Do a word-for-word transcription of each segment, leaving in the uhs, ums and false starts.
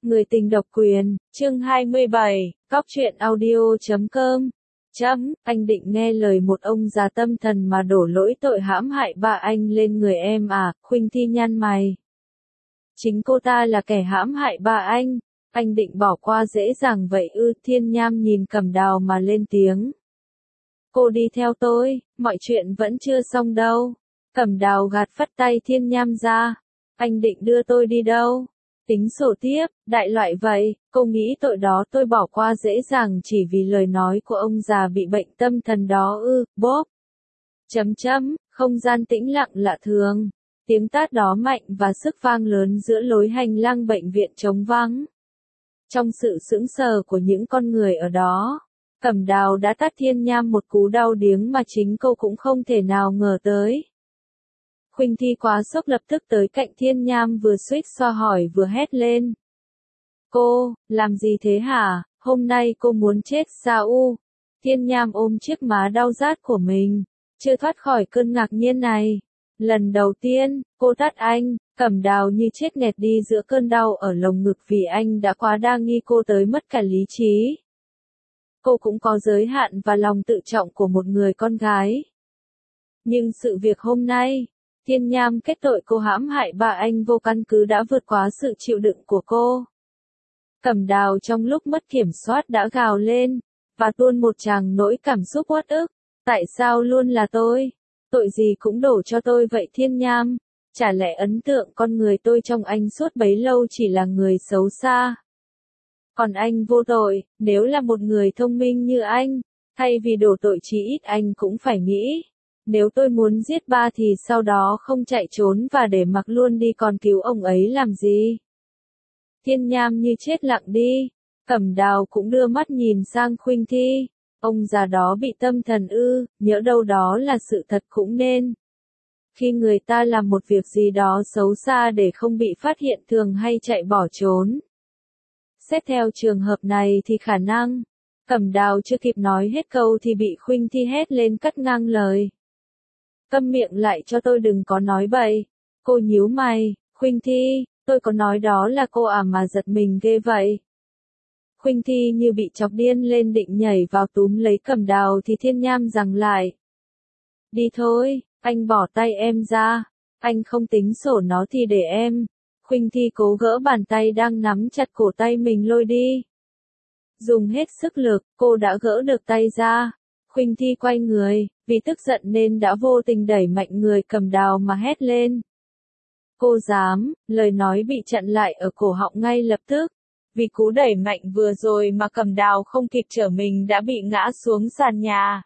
Người tình độc quyền, chương hai mươi bảy, cóc truyện audio chấm com. Chấm, anh định nghe lời một ông già tâm thần mà đổ lỗi tội hãm hại ba anh lên người em à? Khuynh Thi nhăn mày. Chính cô ta là kẻ hãm hại ba anh, anh định bỏ qua dễ dàng vậy ư? Thiên Nham nhìn Cẩm Đào mà lên tiếng. Cô đi theo tôi, mọi chuyện vẫn chưa xong đâu. Cẩm Đào gạt phất tay Thiên Nham ra. Anh định đưa tôi đi đâu? Tính sổ tiếp, đại loại vậy, cô nghĩ tội đó tôi bỏ qua dễ dàng chỉ vì lời nói của ông già bị bệnh tâm thần đó ư? Bốp. Chấm chấm, không gian tĩnh lặng lạ thường. Tiếng tát đó mạnh và sức vang lớn giữa lối hành lang bệnh viện trống vắng. Trong sự sững sờ của những con người ở đó, Cẩm Đào đã tát Thiên Nham một cú đau điếng mà chính cô cũng không thể nào ngờ tới. Khuynh Thi quá sốc lập tức tới cạnh Thiên Nham vừa suýt xoa hỏi vừa hét lên. Cô, làm gì thế hả? Hôm nay cô muốn chết sao u? Thiên Nham ôm chiếc má đau rát của mình, chưa thoát khỏi cơn ngạc nhiên này. Lần đầu tiên, cô tát anh, Cẩm Đào như chết nghẹt đi giữa cơn đau ở lồng ngực vì anh đã quá đa nghi cô tới mất cả lý trí. Cô cũng có giới hạn và lòng tự trọng của một người con gái. Nhưng sự việc hôm nay, Thiên Nham kết tội cô hãm hại ba anh vô căn cứ đã vượt quá sự chịu đựng của cô. Cẩm Đào trong lúc mất kiểm soát đã gào lên, và tuôn một tràng nỗi cảm xúc uất ức. Tại sao luôn là tôi? Tội gì cũng đổ cho tôi vậy Thiên Nham? Chả lẽ ấn tượng con người tôi trong anh suốt bấy lâu chỉ là người xấu xa? Còn anh vô tội, nếu là một người thông minh như anh, thay vì đổ tội chí ít anh cũng phải nghĩ. Nếu tôi muốn giết ba thì sau đó không chạy trốn và để mặc luôn đi còn cứu ông ấy làm gì? Thiên Nham như chết lặng đi. Cẩm Đào cũng đưa mắt nhìn sang Khuynh Thi. Ông già đó bị tâm thần ư? Nhỡ đâu đó là sự thật cũng nên. Khi người ta làm một việc gì đó xấu xa để không bị phát hiện thường hay chạy bỏ trốn. Xét theo trường hợp này thì khả năng. Cẩm Đào chưa kịp nói hết câu thì bị Khuynh Thi hét lên cắt ngang lời. Câm miệng lại cho tôi, đừng có nói bậy. Cô nhíu mày. Khuynh Thi, tôi có nói đó là cô à mà giật mình ghê vậy? Khuynh Thi như bị chọc điên lên định nhảy vào túm lấy Cẩm Đào thì Thiên Nham giằng lại. Đi thôi, anh bỏ tay em ra. Anh không tính sổ nó thì để em. Khuynh Thi cố gỡ bàn tay đang nắm chặt cổ tay mình lôi đi. Dùng hết sức lực, cô đã gỡ được tay ra. Khuynh Thi quay người, vì tức giận nên đã vô tình đẩy mạnh người Cẩm Đào mà hét lên. Cô dám, lời nói bị chặn lại ở cổ họng ngay lập tức. Vì cú đẩy mạnh vừa rồi mà Cẩm Đào không kịp trở mình đã bị ngã xuống sàn nhà.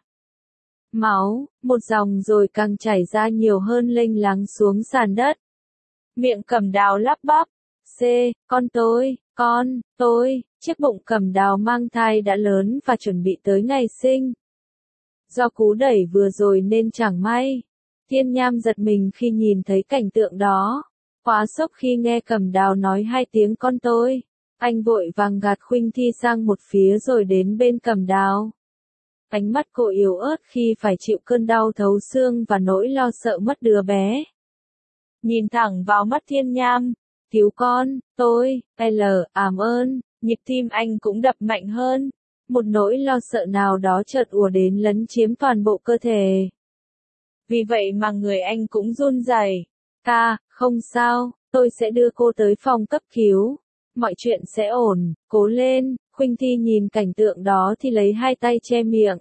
Máu, một dòng rồi càng chảy ra nhiều hơn lênh láng xuống sàn đất. Miệng Cẩm Đào lắp bắp. C, con tôi, con, tôi, chiếc bụng Cẩm Đào mang thai đã lớn và chuẩn bị tới ngày sinh. Do cú đẩy vừa rồi nên chẳng may. Thiên Nham giật mình khi nhìn thấy cảnh tượng đó. Quá sốc khi nghe Cẩm Đào nói hai tiếng con tôi. Anh vội vàng gạt Khuynh Thi sang một phía rồi đến bên Cẩm Đào. Ánh mắt cô yếu ớt khi phải chịu cơn đau thấu xương và nỗi lo sợ mất đứa bé. Nhìn thẳng vào mắt Thiên Nham. Cứu con, tôi, L, ảm ơn, nhịp tim anh cũng đập mạnh hơn. Một nỗi lo sợ nào đó chợt ùa đến lấn chiếm toàn bộ cơ thể. Vì vậy mà người anh cũng run rẩy. Ca, không sao, tôi sẽ đưa cô tới phòng cấp cứu. Mọi chuyện sẽ ổn, cố lên. Khuynh Thi nhìn cảnh tượng đó thì lấy hai tay che miệng.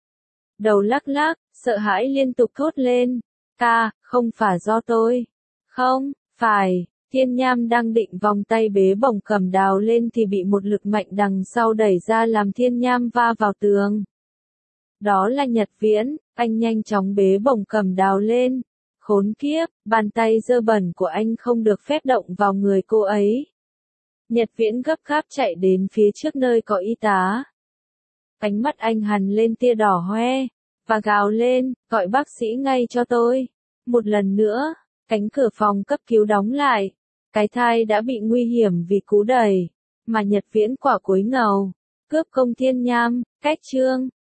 Đầu lắc lắc, sợ hãi liên tục thốt lên. Ca, không phải do tôi. Không, phải. Thiên Nham đang định vòng tay bế bổng Cẩm Đào lên thì bị một lực mạnh đằng sau đẩy ra làm Thiên Nham va vào tường. Đó là Nhật Viễn, anh nhanh chóng bế bổng Cẩm Đào lên. Khốn kiếp, bàn tay dơ bẩn của anh không được phép động vào người cô ấy. Nhật Viễn gấp gáp chạy đến phía trước nơi có y tá. Ánh mắt anh hằn lên tia đỏ hoe, và gào lên, gọi bác sĩ ngay cho tôi. Một lần nữa, cánh cửa phòng cấp cứu đóng lại. Cái thai đã bị nguy hiểm vì cú đẩy, mà Nhật Viễn quả cúi ngầu, cướp công Thiên Nham, cách chương.